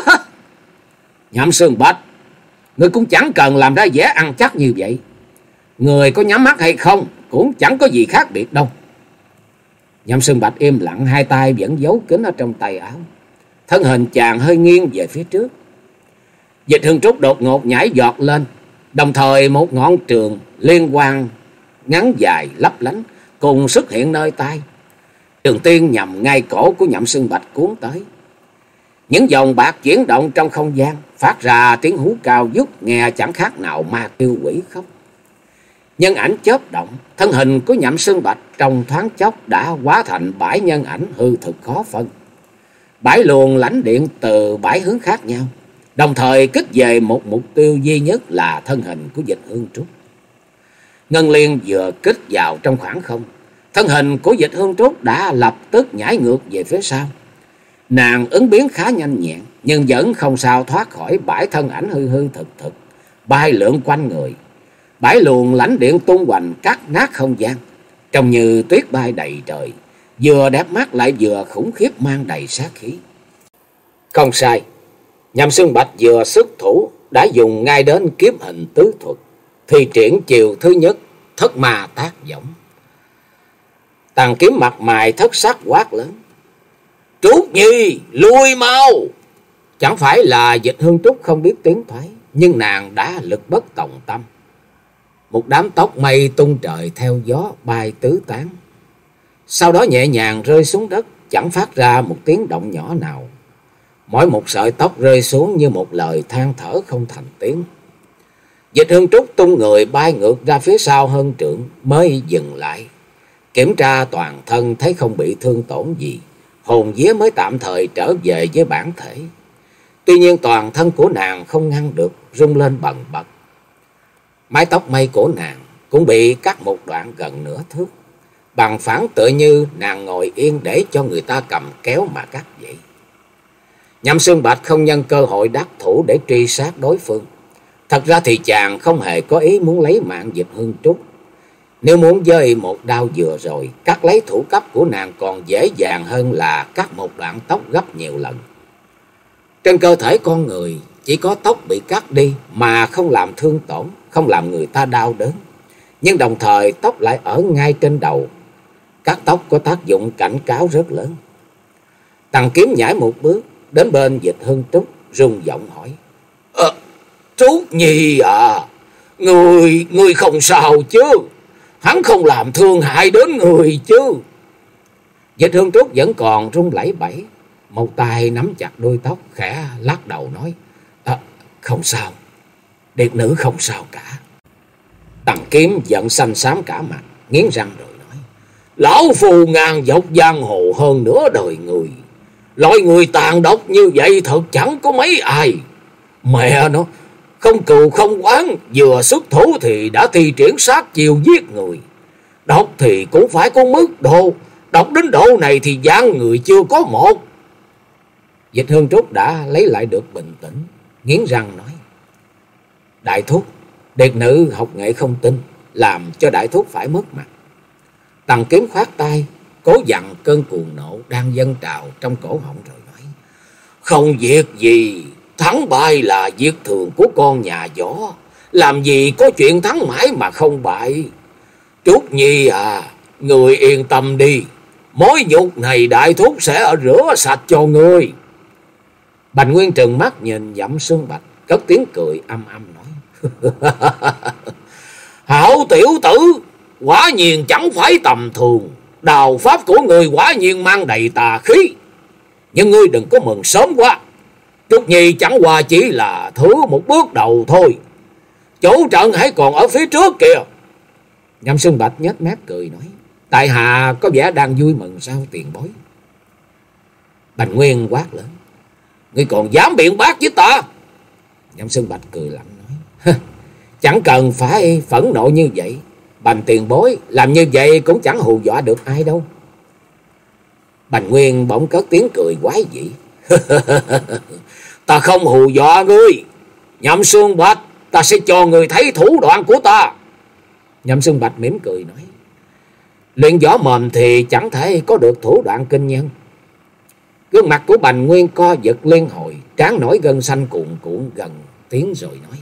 Nhậm Xương Bạch, ngươi cũng chẳng cần làm ra vẻ ăn chắc như vậy. Người có nhắm mắt hay không cũng chẳng có gì khác biệt đâu. Nhậm Xương Bạch im lặng, hai tay vẫn giấu kín ở trong tay áo. Thân hình chàng hơi nghiêng về phía trước. Dịch Hương Trúc đột ngột nhảy giọt lên, đồng thời một ngọn trường liên quan ngắn dài lấp lánh cùng xuất hiện nơi tay. Trường tiên nhằm ngay cổ của Nhậm Xương Bạch cuốn tới. Những dòng bạc chuyển động trong không gian, phát ra tiếng hú cao vút, nghe chẳng khác nào ma tiêu quỷ khóc. Nhân ảnh chớp động, thân hình của Nhậm Xương Bạch trong thoáng chốc đã hóa thành bãi nhân ảnh hư thực khó phân. Bãi luồng lãnh điện từ bãi hướng khác nhau, đồng thời kích về một mục tiêu duy nhất là thân hình của Dịch Hương Trúc. Ngân Liên vừa kích vào trong khoảng không, thân hình của Dịch Hương Trúc đã lập tức nhảy ngược về phía sau. Nàng ứng biến khá nhanh nhẹn, nhưng vẫn không sao thoát khỏi bãi thân ảnh hư hư thực thực bay lượn quanh người. Bãi luồng lãnh điện tung hoành cắt nát không gian, trông như tuyết bay đầy trời, vừa đẹp mắt lại vừa khủng khiếp, mang đầy sát khí. Không sai, Nhậm Xương Bạch vừa xuất thủ đã dùng ngay đến kiếm hình tứ thuật, thi triển chiều thứ nhất thất ma tác võng. Tằng Kiếm mặt mày thất sắc quát lớn: Trúc Nhi, lui mau! Chẳng phải là Dịch Hương Trúc không biết tiếng thoái, nhưng nàng đã lực bất tòng tâm. Một đám tóc mây tung trời theo gió bay tứ tán, sau đó nhẹ nhàng rơi xuống đất, chẳng phát ra một tiếng động nhỏ nào. Mỗi một sợi tóc rơi xuống như một lời than thở không thành tiếng. Dịch Hương Trúc tung người bay ngược ra phía sau hơn trượng mới dừng lại, kiểm tra toàn thân thấy không bị thương tổn gì, hồn vía mới tạm thời trở về với bản thể. Tuy nhiên toàn thân của nàng không ngăn được, rung lên bần bật. Mái tóc mây của nàng cũng bị cắt một đoạn gần nửa thước, bằng phẳng tựa như nàng ngồi yên để cho người ta cầm kéo mà cắt vậy. Nhậm Xương Bạch không nhân cơ hội đắc thủ để truy sát đối phương. Thật ra thì chàng không hề có ý muốn lấy mạng Dịch Hương Trúc. Nếu muốn dơi một đao vừa rồi, cắt lấy thủ cấp của nàng còn dễ dàng hơn là cắt một đoạn tóc gấp nhiều lần. Trên cơ thể con người chỉ có tóc bị cắt đi mà không làm thương tổn, không làm người ta đau đớn. Nhưng đồng thời tóc lại ở ngay trên đầu. Cắt tóc có tác dụng cảnh cáo rất lớn. Tằng Kiếm nhảy một bước đến bên Dịch Hương Trúc, rung giọng hỏi: Ờ, Trúc Nhi à, người, người không sao chứ? Hắn không làm thương hại đến người chứ? Dịch Hương Trúc vẫn còn run lẩy bẩy, một tay nắm chặt đuôi tóc, khẽ lắc đầu nói: À, không sao, điệt nữ không sao cả. Tằng Kiếm giận xanh xám cả mặt, nghiến răng rồi nói: Lão phù ngàn dọc giang hồ hơn nửa đời người, loại người tàn độc như vậy thật chẳng có mấy ai. Mẹ nó, không cừu không oán, vừa xuất thủ thì đã thi triển sát chiêu giết người. Độc thì cũng phải có mức độ, độc đến độ này thì gian người chưa có một. Dịch Hương Trúc đã lấy lại được bình tĩnh, nghiến răng nói: Đại thúc, điệt nữ học nghệ không tin, làm cho đại thúc phải mất mặt. Tằng Kiếm khoát tay, cố dặn cơn cuồng nộ đang dâng trào trong cổ họng rồi nói: Không việc gì, thắng bại là việc thường của con nhà võ, làm gì có chuyện thắng mãi mà không bại. Trúc Nhi à, người yên tâm đi, mối nhục này đại thúc sẽ rửa sạch cho ngươi. Bành Nguyên trừng mắt nhìn Nhậm Xương Bạch, cất tiếng cười âm âm nói: Hảo tiểu tử, quả nhiên chẳng phải tầm thường. Đào pháp của người quả nhiên mang đầy tà khí. Nhưng ngươi đừng có mừng sớm quá. Trúc Nhi chẳng qua chỉ là thử một bước đầu thôi. Chủ trận hãy còn ở phía trước kìa. Nhậm Xuân Bạch nhếch mép cười nói: Tại hạ có vẻ đang vui mừng sao tiền bối? Bành Nguyên quát lớn: Ngươi còn dám biện bác với ta? Nhậm Xuân Bạch cười lạnh nói: Chẳng cần phải phẫn nộ như vậy. Bành tiền bối làm như vậy cũng chẳng hù dọa được ai đâu. Bành Nguyên bỗng cất tiếng cười quái dị: Ta không hù dọa ngươi. Nhậm Xuân Bạch, ta sẽ cho người thấy thủ đoạn của ta. Nhậm Xuân Bạch mỉm cười nói: Luyện võ mồm thì chẳng thể có được thủ đoạn kinh nhân. Gương mặt của Bành Nguyên co giật liên hồi, trán nổi gân xanh cuộn cuộn gần tiếng rồi nói: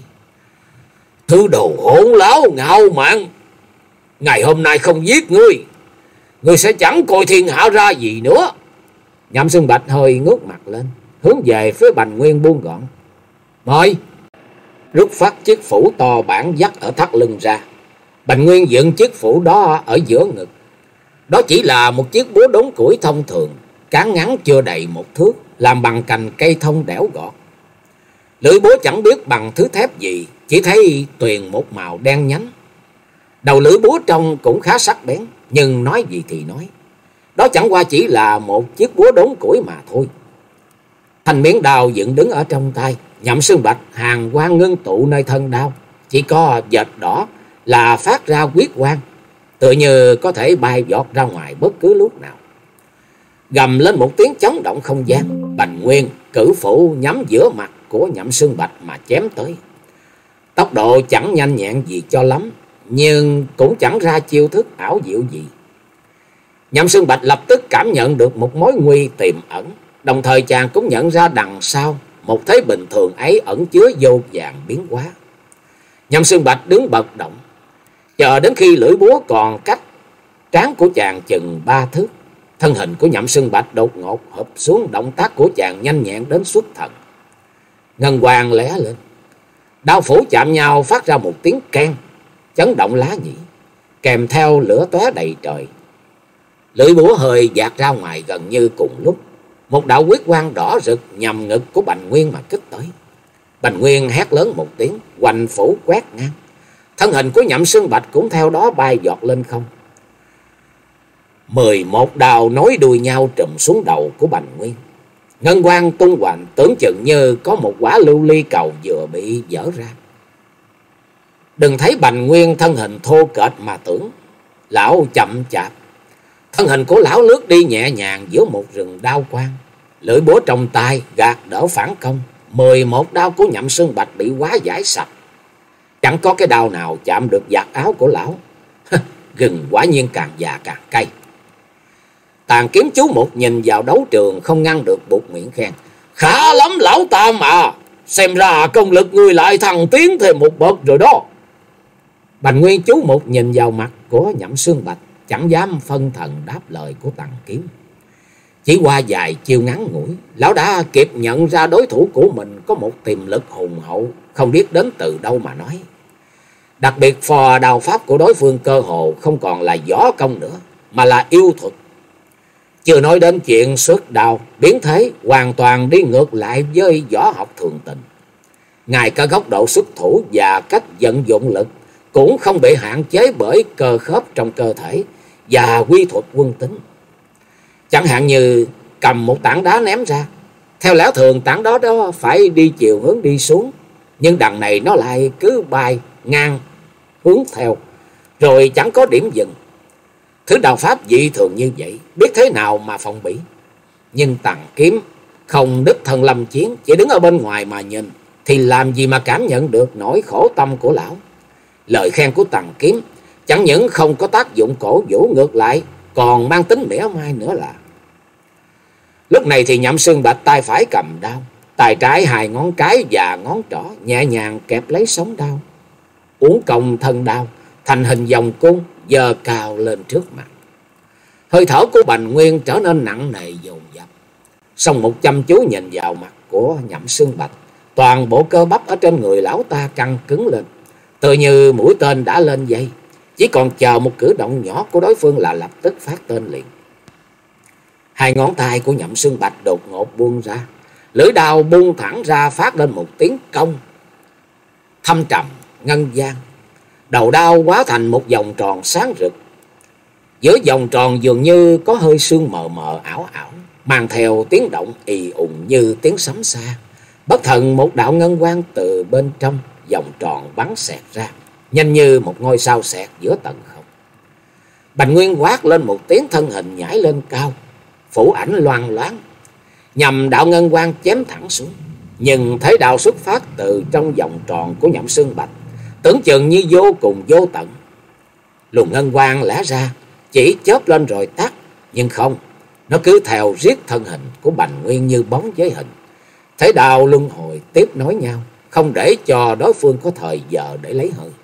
Thứ đồ hỗn láo ngạo mạn, ngày hôm nay không giết ngươi, ngươi sẽ chẳng coi thiên hạ ra gì nữa. Nhậm Xuân Bạch hơi ngước mặt lên, hướng về phía Bành Nguyên buông gọn: Mời. Rút phát chiếc phủ to bản dắt ở thắt lưng ra. Bành Nguyên dựng chiếc phủ đó ở giữa ngực. Đó chỉ là một chiếc búa đốn củi thông thường, cán ngắn chưa đầy một thước, làm bằng cành cây thông đẽo gọt. Lưỡi búa chẳng biết bằng thứ thép gì, chỉ thấy tuyền một màu đen nhánh. Đầu lưỡi búa trông cũng khá sắc bén, nhưng nói gì thì nói, đó chẳng qua chỉ là một chiếc búa đốn củi mà thôi. Thanh miếng đao dựng đứng ở trong tay. Nhậm Xuân Bạch hàn quang ngưng tụ nơi thân đao, chỉ có vệt đỏ là phát ra huyết quang, tựa như có thể bay vọt ra ngoài bất cứ lúc nào. Gầm lên một tiếng chấn động không gian, Bành Nguyên cử phủ nhắm giữa mặt của Nhậm Xuân Bạch mà chém tới. Tốc độ chẳng nhanh nhẹn gì cho lắm, nhưng cũng chẳng ra chiêu thức ảo diệu gì. Nhậm Xuân Bạch lập tức cảm nhận được một mối nguy tiềm ẩn, đồng thời chàng cũng nhận ra đằng sau một thế bình thường ấy ẩn chứa vô vàn biến hóa. Nhậm Xuân Bạch đứng bật động, chờ đến khi lưỡi búa còn cách trán của chàng chừng ba thước, thân hình của Nhậm Xuân Bạch đột ngột hụp xuống, động tác của chàng nhanh nhẹn đến xuất thần. Ngân quang lóe lên, đao phủ chạm nhau phát ra một tiếng keng, chấn động lá nhĩ, kèm theo lửa tóe đầy trời. Lưỡi búa hơi dạt ra ngoài gần như cùng lúc, một đạo huyết quang đỏ rực nhằm ngực của Bành Nguyên mà kích tới. Bành Nguyên hét lớn một tiếng, hoành phủ quét ngang, thân hình của Nhậm Xuân Bạch cũng theo đó bay giọt lên không. Mười một đao nối đuôi nhau trùm xuống đầu của Bành Nguyên. Ngân quang tung hoành, tưởng chừng như có một quả lưu ly cầu vừa bị vỡ ra. Đừng thấy Bành Nguyên thân hình thô kệch mà tưởng, lão chậm chạp. Thân hình của lão lướt đi nhẹ nhàng giữa một rừng đao quang, lưỡi búa trong tay gạt đỡ phản công. Mười một đao của Nhậm Xuân Bạch bị hóa giải sạch, chẳng có cái đao nào chạm được vạt áo của lão. Gừng quả nhiên càng già càng cay. Tàn Kiếm chú một nhìn vào đấu trường không ngăn được buột miệng khen: Khá lắm lão Tam à, xem ra công lực ngươi lại thăng tiến thêm một bậc rồi đó. Bành Nguyên chú một nhìn vào mặt của Nhậm Xuân Bạch, chẳng dám phân thần đáp lời của Tàn Kiếm. Chỉ qua vài chiêu ngắn ngủi, lão đã kịp nhận ra đối thủ của mình có một tiềm lực hùng hậu, không biết đến từ đâu mà nói. Đặc biệt phò đao pháp của đối phương cơ hồ không còn là võ công nữa, mà là yêu thuật. Chưa nói đến chuyện xuất đao, biến thế hoàn toàn đi ngược lại với võ học thường tình. Ngay cả góc độ xuất thủ và cách vận dụng lực cũng không bị hạn chế bởi cơ khớp trong cơ thể và quy thuật quân tính. Chẳng hạn như cầm một tảng đá ném ra, theo lẽ thường tảng đó đó phải đi chiều hướng đi xuống, nhưng đằng này nó lại cứ bay ngang hướng theo, rồi chẳng có điểm dừng. Thứ đạo pháp dị thường như vậy, biết thế nào mà phòng bị. Nhưng Tàn Kiếm không đích thân lâm chiến, chỉ đứng ở bên ngoài mà nhìn, thì làm gì mà cảm nhận được nỗi khổ tâm của lão. Lời khen của Tàn Kiếm chẳng những không có tác dụng cổ vũ, ngược lại còn mang tính mỉa mai nữa là. Lúc này thì Nhậm Xuân Bạch tay phải cầm đao, tay trái hai ngón cái và ngón trỏ nhẹ nhàng kẹp lấy sống đao, uốn cong thân đao thành hình vòng cung, giơ cao lên trước mặt. Hơi thở của Bành Nguyên trở nên nặng nề dồn dập, song một chăm chú nhìn vào mặt của Nhậm Xuân Bạch, toàn bộ cơ bắp ở trên người lão ta căng cứng lên, tự như mũi tên đã lên dây, chỉ còn chờ một cử động nhỏ của đối phương là lập tức phát tên liền. Hai ngón tay của Nhậm Xương Bạch đột ngột buông ra, lưỡi đao buông thẳng ra phát lên một tiếng cong thâm trầm ngân vang. Đầu đao hóa thành một vòng tròn sáng rực, giữa vòng tròn dường như có hơi sương mờ mờ ảo ảo, mang theo tiếng động ì ùng như tiếng sấm xa. Bất thần một đạo ngân quang từ bên trong vòng tròn bắn xẹt ra, nhanh như một ngôi sao xẹt giữa tầng không. Bành Nguyên quát lên một tiếng, thân hình nhảy lên cao, phủ ảnh loang loáng, nhằm đạo ngân quang chém thẳng xuống. Nhưng thấy đạo xuất phát từ trong vòng tròn của Nhậm Xương Bạch, tưởng chừng như vô cùng vô tận. Luồng ngân quang lẽ ra chỉ chớp lên rồi tắt, nhưng không, nó cứ theo riết thân hình của Bành Nguyên như bóng với hình. Thế đạo luân hồi tiếp nối nhau, không để cho đối phương có thời giờ để lấy hơi.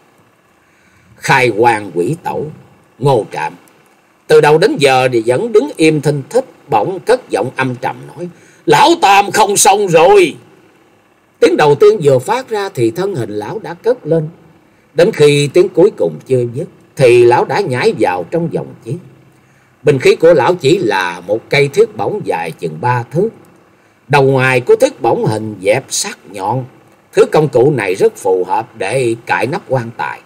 Khai Hoàng Quỷ Tẩu, Ngô Trạm từ đầu đến giờ thì vẫn đứng im thinh thích, bỗng cất giọng âm trầm nói: "Lão Tam không xong rồi." Tiếng đầu tiên vừa phát ra thì thân hình lão đã cất lên, đến khi tiếng cuối cùng chưa dứt thì lão đã nhảy vào trong vòng chiến. Binh khí của lão chỉ là một cây thiết bổng dài chừng ba thước, đầu ngoài của thiết bổng hình dẹp sắc nhọn. Thứ công cụ này rất phù hợp để cài nắp quan tài.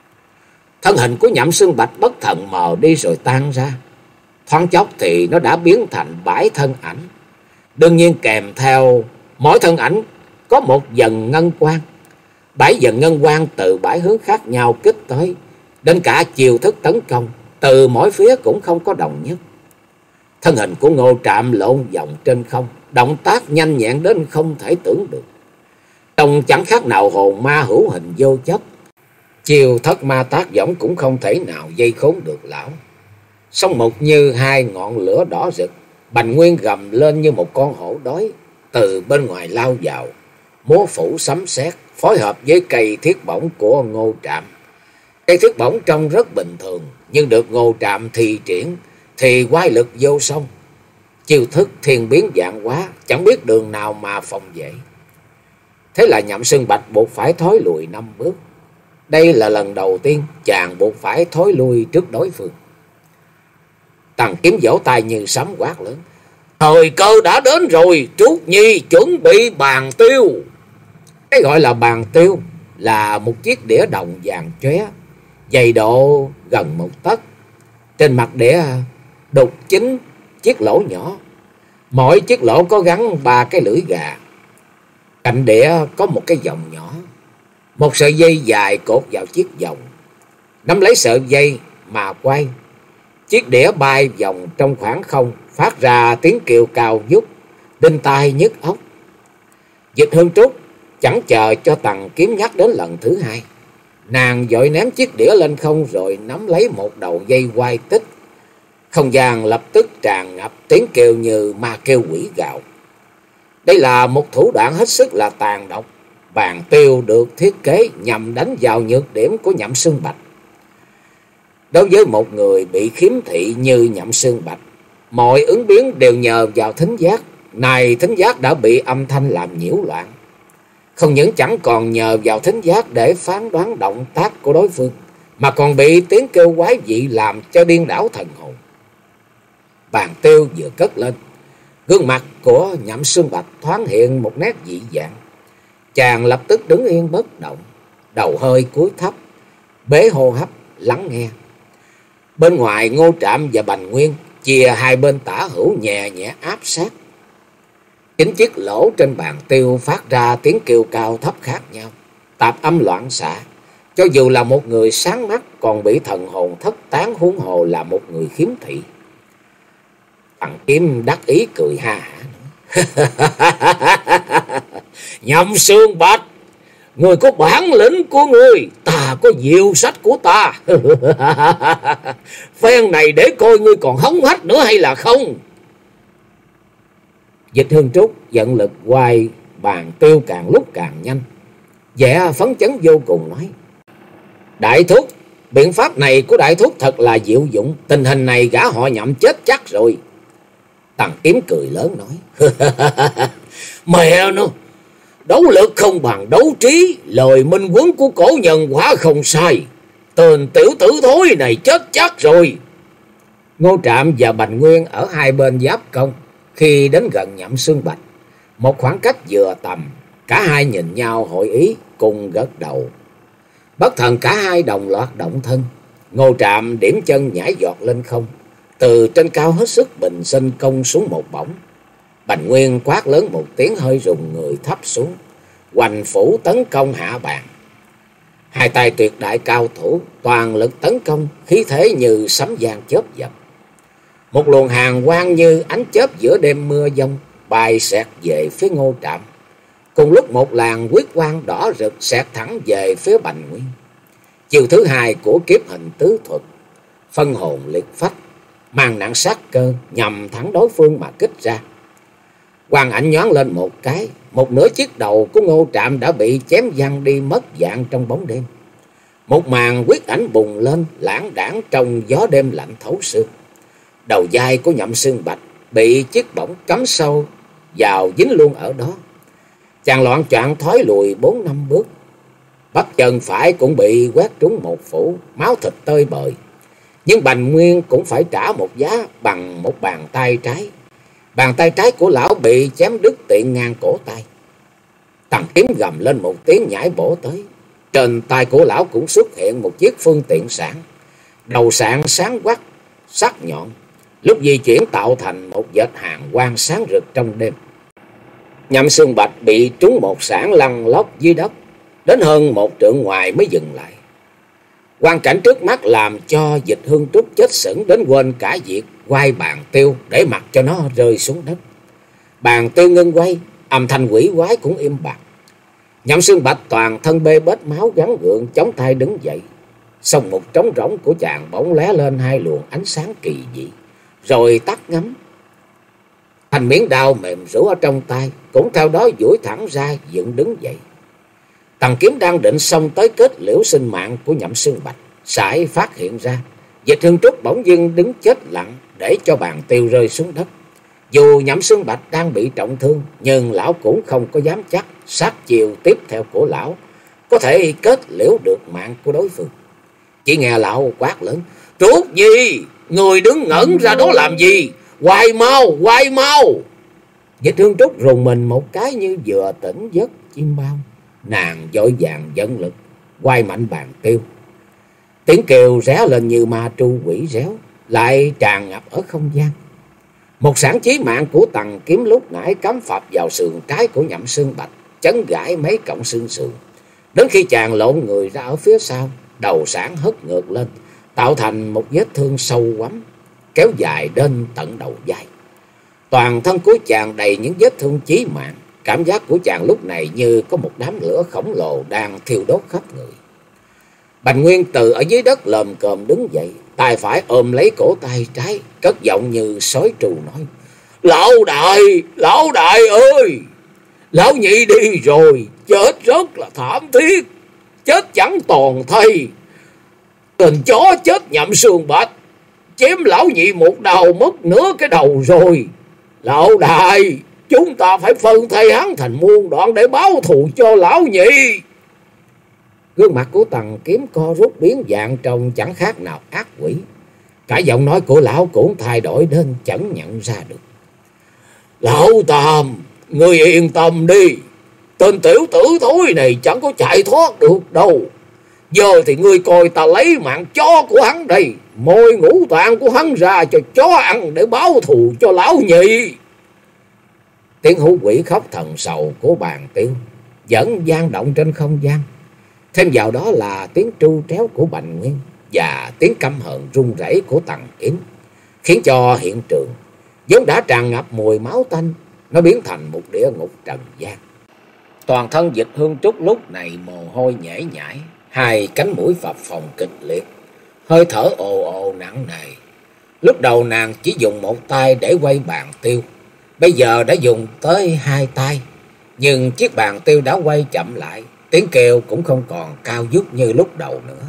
Thân hình của Nhậm Xương Bạch bất thần mờ đi rồi tan ra, thoáng chốc thì nó đã biến thành bãi thân ảnh. Đương nhiên kèm theo mỗi thân ảnh có một dần ngân quang. Bãi dần ngân quang từ bãi hướng khác nhau kích tới, đến cả chiều thức tấn công từ mỗi phía cũng không có đồng nhất. Thân hình của Ngô Trạm lộn vòng trên không, động tác nhanh nhẹn đến không thể tưởng được, trông chẳng khác nào hồn ma hữu hình vô chất. Chiều thất ma tác võng cũng không thể nào dây khốn được lão. Song một như hai ngọn lửa đỏ rực, Bành Nguyên gầm lên như một con hổ đói, từ bên ngoài lao vào, múa phủ sấm sét phối hợp với cây thiết bổng của Ngô Trạm. Cây thiết bổng trông rất bình thường, nhưng được Ngô Trạm thi triển thì quái lực vô song. Chiêu thức thiên biến vạn hóa, chẳng biết đường nào mà phòng vệ. Thế là Nhậm Xương Bạch buộc phải thối lùi năm bước. Đây là lần đầu tiên chàng buộc phải thối lui trước đối phương. Tằng Kiếm vỗ tay như sấm quát lớn: "Thời cơ đã đến rồi, Trúc Nhi chuẩn bị bàn tiêu." Cái gọi là bàn tiêu là một chiếc đĩa đồng vàng chóe, dày độ gần một tấc. Trên mặt đĩa đục chính chiếc lỗ nhỏ, mỗi chiếc lỗ có gắn ba cái lưỡi gà. Cạnh đĩa có một cái vòng nhỏ, một sợi dây dài cột vào chiếc vòng. Nắm lấy sợi dây mà quay, chiếc đĩa bay vòng trong khoảng không, phát ra tiếng kêu cao vút, đinh tai nhức óc. Dịch Hương Trúc chẳng chờ cho Tằng Kiếm nhắc đến lần thứ hai, nàng vội ném chiếc đĩa lên không rồi nắm lấy một đầu dây quay tích. Không gian lập tức tràn ngập tiếng kêu như ma kêu quỷ gào. Đây là một thủ đoạn hết sức là tàn độc. Bàn tiêu được thiết kế nhằm đánh vào nhược điểm của Nhậm Xương Bạch. Đối với một người bị khiếm thị như Nhậm Xương Bạch, mọi ứng biến đều nhờ vào thính giác. Này thính giác đã bị âm thanh làm nhiễu loạn, không những chẳng còn nhờ vào thính giác để phán đoán động tác của đối phương, mà còn bị tiếng kêu quái dị làm cho điên đảo thần hồn. Bàn tiêu vừa cất lên, gương mặt của Nhậm Xương Bạch thoáng hiện một nét dị dạng. Chàng lập tức đứng yên bất động, đầu hơi cúi thấp, bế hô hấp lắng nghe. Bên ngoài Ngô Trạm và Bành Nguyên chia hai bên tả hữu nhẹ nhẹ áp sát. Chính chiếc lỗ trên bàn tiêu phát ra tiếng kêu cao thấp khác nhau, tạp âm loạn xạ. Cho dù là một người sáng mắt còn bị thần hồn thất tán, huống hồ là một người khiếm thị. Tằng Kiếm đắc ý cười ha hả: "Nhậm Xương Bạch, người có bản lĩnh của người, ta có diệu sách của ta. Phen này để coi ngươi còn hống hách nữa hay là không." Dịch Hương Trúc giận lực quay bàn tiêu càng lúc càng nhanh, vẻ phấn chấn vô cùng nói: "Đại thúc, biện pháp này của đại thúc thật là diệu dụng, tình hình này gã họ Nhậm chết chắc rồi." Tằng Kiếm cười lớn nói: "Mẹ nó, Đấu lực không bằng đấu trí, lời minh huấn của cổ nhân quả không sai. Tên tiểu tử thối này chết chắc rồi. Ngô Trạm và Bành Nguyên ở hai bên giáp công. Khi đến gần Nhậm Xương Bạch, một khoảng cách vừa tầm, cả hai nhìn nhau hội ý, cùng gật đầu. Bất thần cả hai đồng loạt động thân. Ngô Trạm điểm chân nhảy giọt lên không, từ trên cao hết sức bình sinh công xuống một bổng. Bành Nguyên quát lớn một tiếng, hơi rùng người thấp xuống, hoành phủ tấn công hạ bàn. Hai tay tuyệt đại cao thủ toàn lực tấn công, khí thế như sấm vang chớp giật. Một luồng hàn quang như ánh chớp giữa đêm mưa giông bay xẹt về phía Ngô Trạm. Cùng lúc một làn huyết quang đỏ rực xẹt thẳng về phía Bành Nguyên. Chiều thứ hai của kiếp hình tứ thuật, phân hồn liệt phách, mang nặng sát cơ nhằm thẳng đối phương mà kích ra. Quang ảnh nhoáng lên một cái, một nửa chiếc đầu của Ngô Trạm đã bị chém văng đi mất dạng trong bóng đêm. Một màn huyết ảnh bùng lên lãng đãng trong gió đêm lạnh thấu xương. Đầu vai của Nhậm Xương Bạch bị chiếc bổng cắm sâu vào dính luôn ở đó. Chàng loạn choạng thoái lùi bốn năm bước. Bắp chân phải cũng bị quét trúng một phủ, máu thịt tơi bời. Nhưng Bành Nguyên cũng phải trả một giá bằng một bàn tay trái. Bàn tay trái của lão bị chém đứt tiện ngang cổ tay. Tằng Kiếm gầm lên một tiếng nhảy bổ tới. Trên tay của lão cũng xuất hiện một chiếc phương tiện sạn. Đầu sạn sáng quắc, sắc nhọn, lúc di chuyển tạo thành một vệt hàn quang sáng rực trong đêm. Nhậm Xương Bạch bị trúng một sạn lăn lóc dưới đất, đến hơn một trượng ngoài mới dừng lại. Quang cảnh trước mắt làm cho Dịch Hương Trúc chết sững đến quên cả việc quay bàn tiêu để mặc cho nó rơi xuống đất. Bàn tiêu ngưng quay, âm thanh quỷ quái cũng im bặt. Nhậm Xương Bạch toàn thân bê bết máu gắng gượng chống tay đứng dậy. Xong một trống rỗng của chàng bỗng lóe lên hai luồng ánh sáng kỳ dị, rồi tắt ngấm. Thành miếng đao mềm rũ ở trong tay cũng theo đó duỗi thẳng ra dựng đứng dậy. Tằng Kiếm đang định xông tới kết liễu sinh mạng của Nhậm Xương Bạch, sải phát hiện ra Dịch Hương Trúc bỗng dưng đứng chết lặng để cho bàn tiêu rơi xuống đất. Dù Nhậm Xương Bạch đang bị trọng thương, nhưng lão cũng không có dám chắc sát chiều tiếp theo của lão có thể kết liễu được mạng của đối phương. Chỉ nghe lão quát lớn: "Trúc Nhi, người đứng ngẩn ra đó làm gì? Quay mau, quay mau!" Dịch Hương Trúc rùng mình một cái như vừa tỉnh giấc chim bao. Nàng vội vàng dẫn lực quay mạnh bàn tiêu. Tiếng kêu ré lên như ma tru quỷ réo, lại tràn ngập ở không gian. Một sản chí mạng của Tằng Kiếm lúc nãy cắm phập vào sườn trái của Nhậm Xương Bạch, chấn gãi mấy cọng xương sườn. Đến khi chàng lộn người ra ở phía sau, đầu sản hất ngược lên, tạo thành một vết thương sâu quắm, kéo dài đến tận đầu vai. Toàn thân của chàng đầy những vết thương chí mạng. Cảm giác của chàng lúc này như có một đám lửa khổng lồ đang thiêu đốt khắp người. Bành Nguyên từ ở dưới đất lồm cồm đứng dậy, tay phải ôm lấy cổ tay trái, cất giọng như sói trù nói: "Lão đại, lão đại ơi! Lão nhị đi rồi, chết rất là thảm thiết, chết chẳng toàn thây. Tên chó chết Nhậm Xương Bạch, chém lão nhị một đầu mất nửa cái đầu rồi. Lão đại, chúng ta phải phân thây hắn thành muôn đoạn để báo thù cho lão nhị." Gương mặt của Tằng Kiếm co rút biến dạng trông chẳng khác nào ác quỷ. Cả giọng nói của lão cũng thay đổi đến chẳng nhận ra được. "Lão Tam, ngươi yên tâm đi. Tên tiểu tử thối này chẳng có chạy thoát được đâu. Giờ thì ngươi coi ta lấy mạng chó của hắn đây, môi ngũ tạng của hắn ra cho chó ăn để báo thù cho lão nhị." Tiếng hú quỷ khóc thần sầu của bàn tiêu vẫn vang động trên không gian. Thêm vào đó là tiếng tru tréo của Bành Nguyên và tiếng căm hờn run rẩy của Tằng Kiếm, khiến cho hiện trường vốn đã tràn ngập mùi máu tanh, nó biến thành một địa ngục trần gian. Toàn thân Dịch Hương Trúc lúc này mồ hôi nhễ nhại, hai cánh mũi phập phồng kịch liệt, hơi thở ồ ồ nặng nề. Lúc đầu nàng chỉ dùng một tay để quay bàn tiêu, bây giờ đã dùng tới hai tay, nhưng chiếc bàn tiêu đã quay chậm lại, tiếng kêu cũng không còn cao vút như lúc đầu nữa.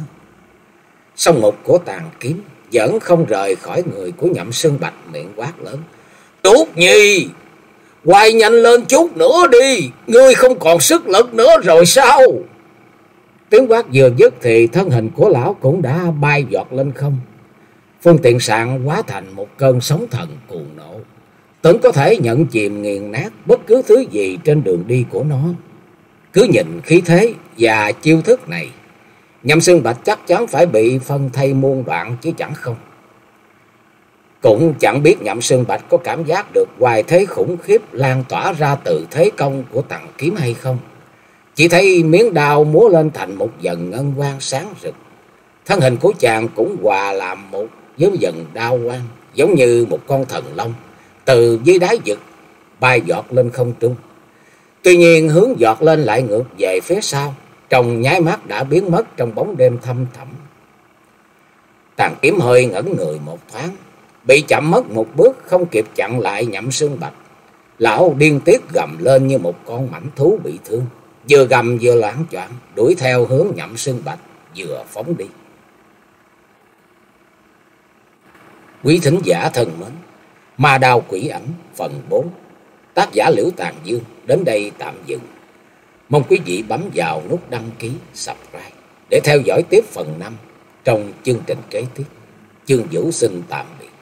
Song mục của Tằng Kiếm vẫn không rời khỏi người của Nhậm Xương Bạch, miệng quát lớn: "Trúc Nhi, Quay nhanh lên chút nữa đi, ngươi không còn sức lực nữa rồi sao? Tiếng quát vừa dứt thì thân hình của lão cũng đã bay giọt lên không. Phương tiện sạn hóa thành một cơn sóng thần cuồng nộ, tưởng có thể nhận chìm nghiền nát bất cứ thứ gì trên đường đi của nó. Cứ nhìn khí thế và chiêu thức này, Nhậm Xương Bạch chắc chắn phải bị phân thây muôn đoạn chứ chẳng không. Cũng chẳng biết Nhậm Xương Bạch có cảm giác được hoài thế khủng khiếp lan tỏa ra từ thế công của Tằng Kiếm hay không. Chỉ thấy miếng đao múa lên thành một dần ngân quang sáng rực. Thân hình của chàng cũng hòa làm một với dần đao quang, giống như một con thần long từ dưới đáy vực bay giọt lên không trung. Tuy nhiên hướng giọt lên lại ngược về phía sau, trong nháy mắt đã biến mất trong bóng đêm thâm thẳm. Tằng Kiếm hơi ngẩn người một thoáng, bị chậm mất một bước, không kịp chặn lại Nhậm Xương Bạch. Lão điên tiết gầm lên như một con mãnh thú bị thương, vừa gầm vừa loạng choạng đuổi theo hướng Nhậm Xương Bạch vừa phóng đi. Quý thính giả thân mến, Ma Đao Quỷ Ảnh phần bốn, tác giả Liễu Tàn Dương đến đây tạm dừng. Mong quý vị bấm vào nút đăng ký, subscribe để theo dõi tiếp phần năm trong chương trình kế tiếp. Chương Vũ xin tạm biệt.